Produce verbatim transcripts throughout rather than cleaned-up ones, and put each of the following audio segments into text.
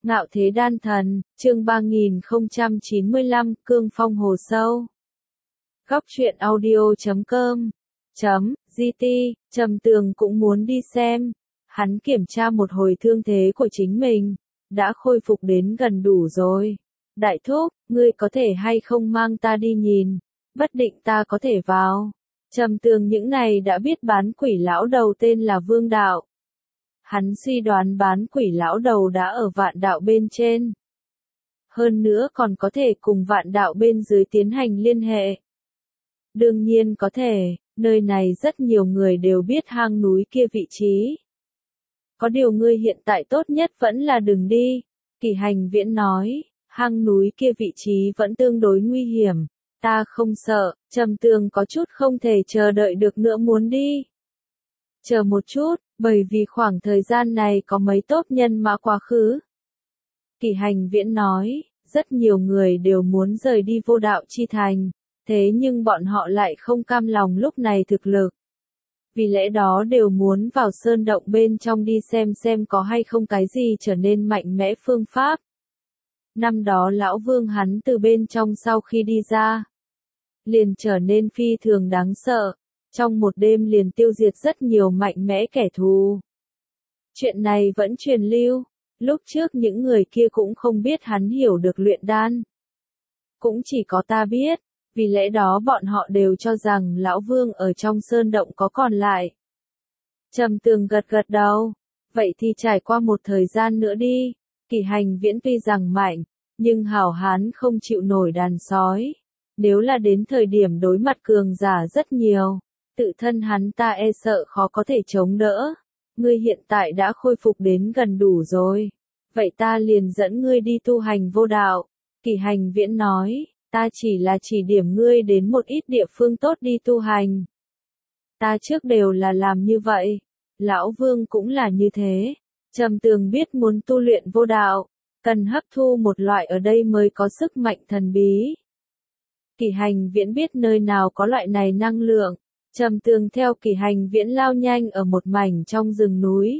Ngạo thế đan thần, chương ba nghìn không trăm chín mươi lăm, cương phong hồ sâu. Góc truyện audio chấm com chấm gt, Trầm Tường cũng muốn đi xem. Hắn kiểm tra một hồi thương thế của chính mình, đã khôi phục đến gần đủ rồi. Đại thúc, ngươi có thể hay không mang ta đi nhìn, bất định ta có thể vào. Trầm Tường những này đã biết bán quỷ lão đầu tên là Vương Đạo. Hắn suy đoán bán quỷ lão đầu đã ở vạn đạo bên trên. Hơn nữa còn có thể cùng vạn đạo bên dưới tiến hành liên hệ. Đương nhiên có thể, nơi này rất nhiều người đều biết hang núi kia vị trí. Có điều ngươi hiện tại tốt nhất vẫn là đừng đi. Kỳ Hành Viễn nói, hang núi kia vị trí vẫn tương đối nguy hiểm. Ta không sợ. Trầm Tường có chút không thể chờ đợi được nữa muốn đi. Chờ một chút, bởi vì khoảng thời gian này có mấy tốt nhân mã quá khứ. Kỳ Hành Viễn nói, rất nhiều người đều muốn rời đi Vô Đạo Chi Thành, thế nhưng bọn họ lại không cam lòng lúc này thực lực. Vì lẽ đó đều muốn vào sơn động bên trong đi xem xem có hay không cái gì trở nên mạnh mẽ phương pháp. Năm đó lão Vương hắn từ bên trong sau khi đi ra, liền trở nên phi thường đáng sợ. Trong một đêm liền tiêu diệt rất nhiều mạnh mẽ kẻ thù. Chuyện này vẫn truyền lưu, lúc trước những người kia cũng không biết hắn hiểu được luyện đan. Cũng chỉ có ta biết, vì lẽ đó bọn họ đều cho rằng lão Vương ở trong sơn động có còn lại. Trầm Tường gật gật đầu, vậy thì trải qua một thời gian nữa đi. Kỳ Hành Viễn tuy rằng mạnh, nhưng hảo hán không chịu nổi đàn sói. Nếu là đến thời điểm đối mặt cường giả rất nhiều, tự thân hắn ta e sợ khó có thể chống đỡ. Ngươi hiện tại đã khôi phục đến gần đủ rồi. Vậy ta liền dẫn ngươi đi tu hành vô đạo. Kỳ Hành Viễn nói, ta chỉ là chỉ điểm ngươi đến một ít địa phương tốt đi tu hành. Ta trước đều là làm như vậy. Lão Vương cũng là như thế. Trầm Tường biết muốn tu luyện vô đạo, cần hấp thu một loại ở đây mới có sức mạnh thần bí. Kỳ Hành Viễn biết nơi nào có loại này năng lượng. Trầm Tường theo Kỳ Hành Viễn lao nhanh ở một mảnh trong rừng núi.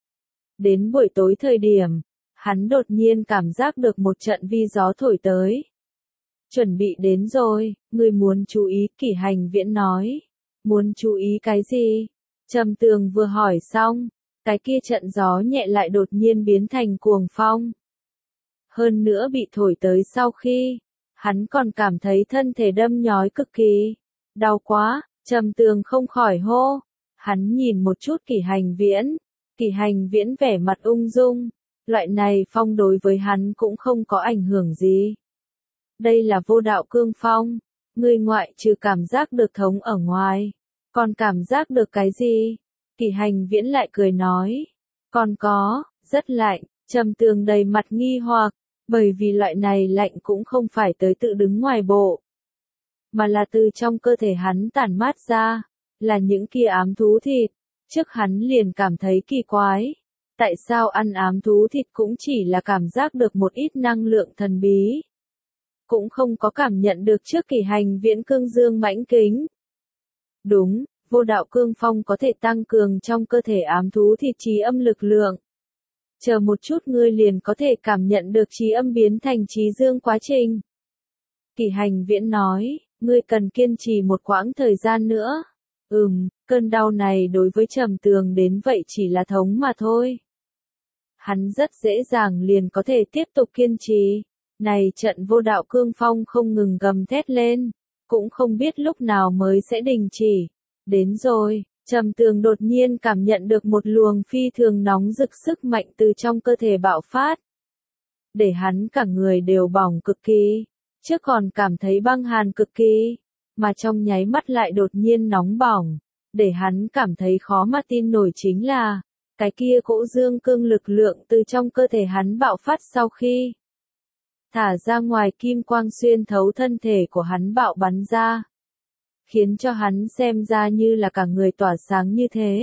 Đến buổi tối thời điểm, hắn đột nhiên cảm giác được một trận vi gió thổi tới. Chuẩn bị đến rồi, ngươi muốn chú ý, Kỳ Hành Viễn nói. Muốn chú ý cái gì? Trầm Tường vừa hỏi xong, cái kia trận gió nhẹ lại đột nhiên biến thành cuồng phong. Hơn nữa bị thổi tới sau khi, hắn còn cảm thấy thân thể đâm nhói cực kỳ. Đau quá. Trầm Tường không khỏi hô. Hắn nhìn một chút Kỳ Hành Viễn. Kỳ Hành Viễn vẻ mặt ung dung. Loại này phong đối với hắn cũng không có ảnh hưởng gì. Đây là vô đạo cương phong. Ngươi ngoại trừ cảm giác được thống ở ngoài, còn cảm giác được cái gì? Kỳ Hành Viễn lại cười nói. Còn có, rất lạnh. Trầm Tường đầy mặt nghi hoặc, bởi vì loại này lạnh cũng không phải tới tự đứng ngoài bộ, mà là từ trong cơ thể hắn tản mát ra, là những kia ám thú thịt. Trước hắn liền cảm thấy kỳ quái. Tại sao ăn ám thú thịt cũng chỉ là cảm giác được một ít năng lượng thần bí, cũng không có cảm nhận được trước Kỳ Hành Viễn cương dương mãnh kính. Đúng, vô đạo cương phong có thể tăng cường trong cơ thể ám thú thịt trí âm lực lượng. Chờ một chút ngươi liền có thể cảm nhận được trí âm biến thành trí dương quá trình. Kỳ Hành Viễn nói, ngươi cần kiên trì một quãng thời gian nữa. Ừm, cơn đau này đối với Trầm Tường đến vậy chỉ là thống mà thôi. Hắn rất dễ dàng liền có thể tiếp tục kiên trì. Này trận vô đạo cương phong không ngừng gầm thét lên, cũng không biết lúc nào mới sẽ đình chỉ. Đến rồi, Trầm Tường đột nhiên cảm nhận được một luồng phi thường nóng rực sức mạnh từ trong cơ thể bạo phát. Để hắn cả người đều bỏng cực kỳ. Trước còn cảm thấy băng hàn cực kỳ, mà trong nháy mắt lại đột nhiên nóng bỏng, để hắn cảm thấy khó mà tin nổi chính là, cái kia cỗ dương cương lực lượng từ trong cơ thể hắn bạo phát sau khi thả ra ngoài kim quang xuyên thấu thân thể của hắn bạo bắn ra, khiến cho hắn xem ra như là cả người tỏa sáng như thế.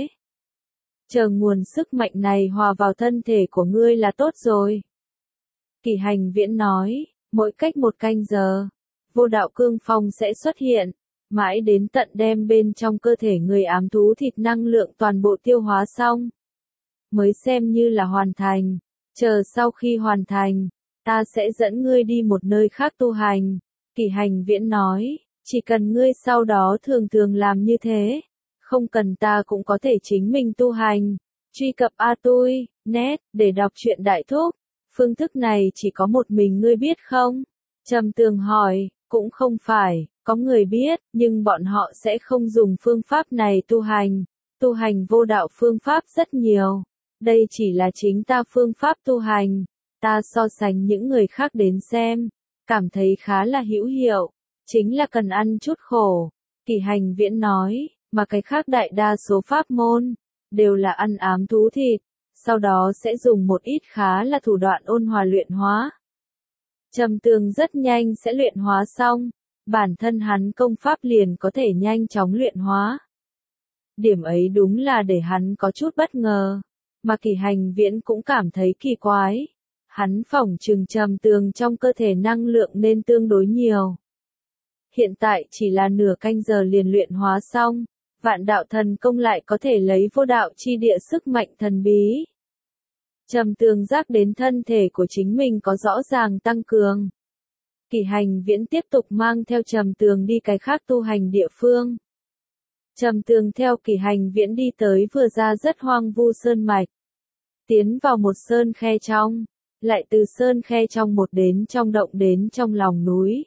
Chờ nguồn sức mạnh này hòa vào thân thể của ngươi là tốt rồi. Kỳ Hành Viễn nói. Mỗi cách một canh giờ, vô đạo cương phong sẽ xuất hiện, mãi đến tận đem bên trong cơ thể người ám thú thịt năng lượng toàn bộ tiêu hóa xong, mới xem như là hoàn thành. Chờ sau khi hoàn thành, ta sẽ dẫn ngươi đi một nơi khác tu hành. Kỷ Hành Viễn nói, chỉ cần ngươi sau đó thường thường làm như thế, không cần ta cũng có thể chính mình tu hành. Truy cập a tui chấm net để đọc truyện đại thúc. Phương thức này chỉ có một mình ngươi biết không? Trầm Tường hỏi, cũng không phải, có người biết, nhưng bọn họ sẽ không dùng phương pháp này tu hành. Tu hành vô đạo phương pháp rất nhiều. Đây chỉ là chính ta phương pháp tu hành. Ta so sánh những người khác đến xem, cảm thấy khá là hữu hiệu. Chính là cần ăn chút khổ. Kỷ Hành Viễn nói, mà cái khác đại đa số pháp môn, đều là ăn ám thú thịt, sau đó sẽ dùng một ít khá là thủ đoạn ôn hòa luyện hóa. Trầm Tường rất nhanh sẽ luyện hóa xong, bản thân hắn công pháp liền có thể nhanh chóng luyện hóa. Điểm ấy đúng là để hắn có chút bất ngờ, mà Kỷ Hành Viễn cũng cảm thấy kỳ quái. Hắn phỏng chừng Trầm Tường trong cơ thể năng lượng nên tương đối nhiều. Hiện tại chỉ là nửa canh giờ liền luyện hóa xong, vạn đạo thần công lại có thể lấy vô đạo chi địa sức mạnh thần bí. Trầm Tường giác đến thân thể của chính mình có rõ ràng tăng cường. Kỷ Hành Viễn tiếp tục mang theo Trầm Tường đi cái khác tu hành địa phương. Trầm Tường theo Kỷ Hành Viễn đi tới vừa ra rất hoang vu sơn mạch. Tiến vào một sơn khe trong, lại từ sơn khe trong một đến trong động đến trong lòng núi.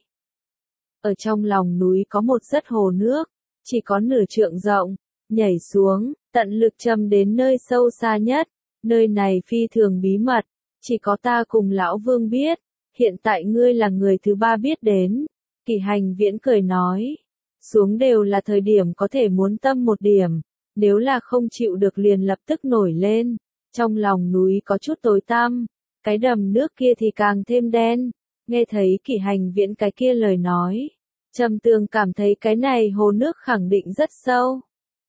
Ở trong lòng núi có một rất hồ nước, chỉ có nửa trượng rộng, nhảy xuống, tận lực châm đến nơi sâu xa nhất. Nơi này phi thường bí mật, chỉ có ta cùng lão Vương biết, hiện tại ngươi là người thứ ba biết đến. Kỷ Hành Viễn cười nói, xuống đều là thời điểm có thể muốn tâm một điểm, nếu là không chịu được liền lập tức nổi lên. Trong lòng núi có chút tối tăm, cái đầm nước kia thì càng thêm đen. Nghe thấy Kỷ Hành Viễn cái kia lời nói, Trầm Tường cảm thấy cái này hồ nước khẳng định rất sâu.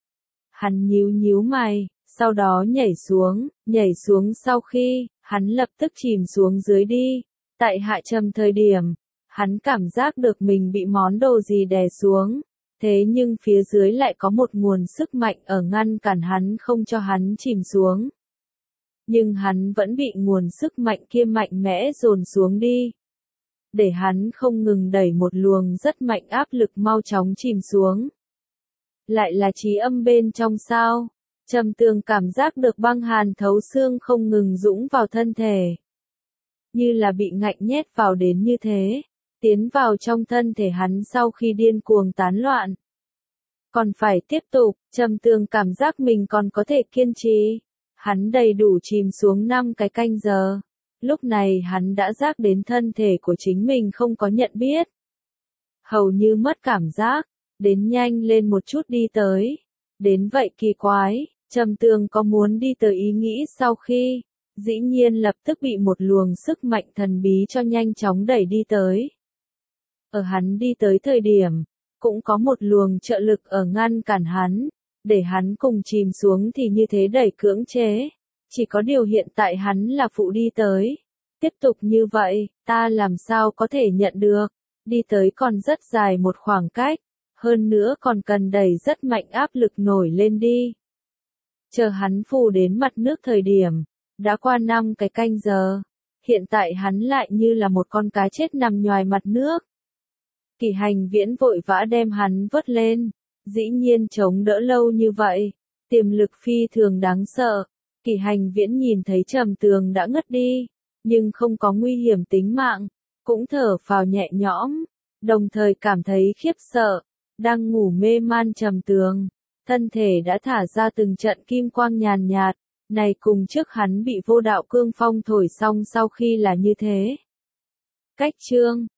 Hắn nhíu nhíu mày, sau đó nhảy xuống, nhảy xuống sau khi, hắn lập tức chìm xuống dưới đi. Tại hạ trầm thời điểm, hắn cảm giác được mình bị món đồ gì đè xuống, thế nhưng phía dưới lại có một nguồn sức mạnh ở ngăn cản hắn không cho hắn chìm xuống. Nhưng hắn vẫn bị nguồn sức mạnh kia mạnh mẽ dồn xuống đi, để hắn không ngừng đẩy một luồng rất mạnh áp lực mau chóng chìm xuống. Lại là trí âm bên trong sao? Trầm Tường cảm giác được băng hàn thấu xương không ngừng dũng vào thân thể. Như là bị ngạnh nhét vào đến như thế, tiến vào trong thân thể hắn sau khi điên cuồng tán loạn. Còn phải tiếp tục, Trầm Tường cảm giác mình còn có thể kiên trì. Hắn đầy đủ chìm xuống năm cái canh giờ. Lúc này hắn đã giác đến thân thể của chính mình không có nhận biết. Hầu như mất cảm giác, đến nhanh lên một chút đi tới. Đến vậy kỳ quái, Trầm Tường có muốn đi tới ý nghĩ sau khi, dĩ nhiên lập tức bị một luồng sức mạnh thần bí cho nhanh chóng đẩy đi tới. Ở hắn đi tới thời điểm, cũng có một luồng trợ lực ở ngăn cản hắn, để hắn cùng chìm xuống thì như thế đẩy cưỡng chế. Chỉ có điều hiện tại hắn là phụ đi tới. Tiếp tục như vậy, ta làm sao có thể nhận được, đi tới còn rất dài một khoảng cách, hơn nữa còn cần đẩy rất mạnh áp lực nổi lên đi. Chờ hắn phù đến mặt nước thời điểm, đã qua năm cái canh giờ, hiện tại hắn lại như là một con cá chết nằm nhoài mặt nước. Kỷ Hành Viễn vội vã đem hắn vớt lên, dĩ nhiên chống đỡ lâu như vậy, tiềm lực phi thường đáng sợ. Kỷ Hành Viễn nhìn thấy Trầm Tường đã ngất đi, nhưng không có nguy hiểm tính mạng, cũng thở phào nhẹ nhõm, đồng thời cảm thấy khiếp sợ, đang ngủ mê man Trầm Tường, thân thể đã thả ra từng trận kim quang nhàn nhạt, này cùng trước hắn bị vô đạo cương phong thổi xong sau khi là như thế. Cách chương